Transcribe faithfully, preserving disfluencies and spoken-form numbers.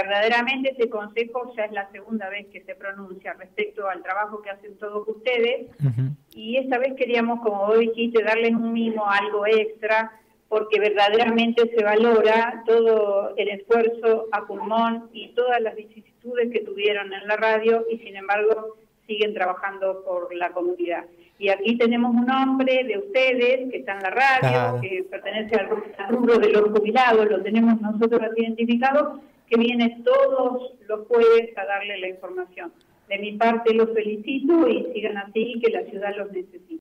verdaderamente este consejo ya es la segunda vez que se pronuncia respecto al trabajo que hacen todos ustedes, uh-huh. y esta vez queríamos, como vos dijiste, darles un mimo, algo extra, porque verdaderamente se valora todo el esfuerzo a pulmón y todas las vicisitudes que tuvieron en la radio, y sin embargo siguen trabajando por la comunidad. Y aquí tenemos un hombre de ustedes que está en la radio, ah. que pertenece al rubro de los jubilados, lo tenemos nosotros identificado, que viene todos los jueves a darle la información. De mi parte los felicito y sigan así, que la ciudad los necesita.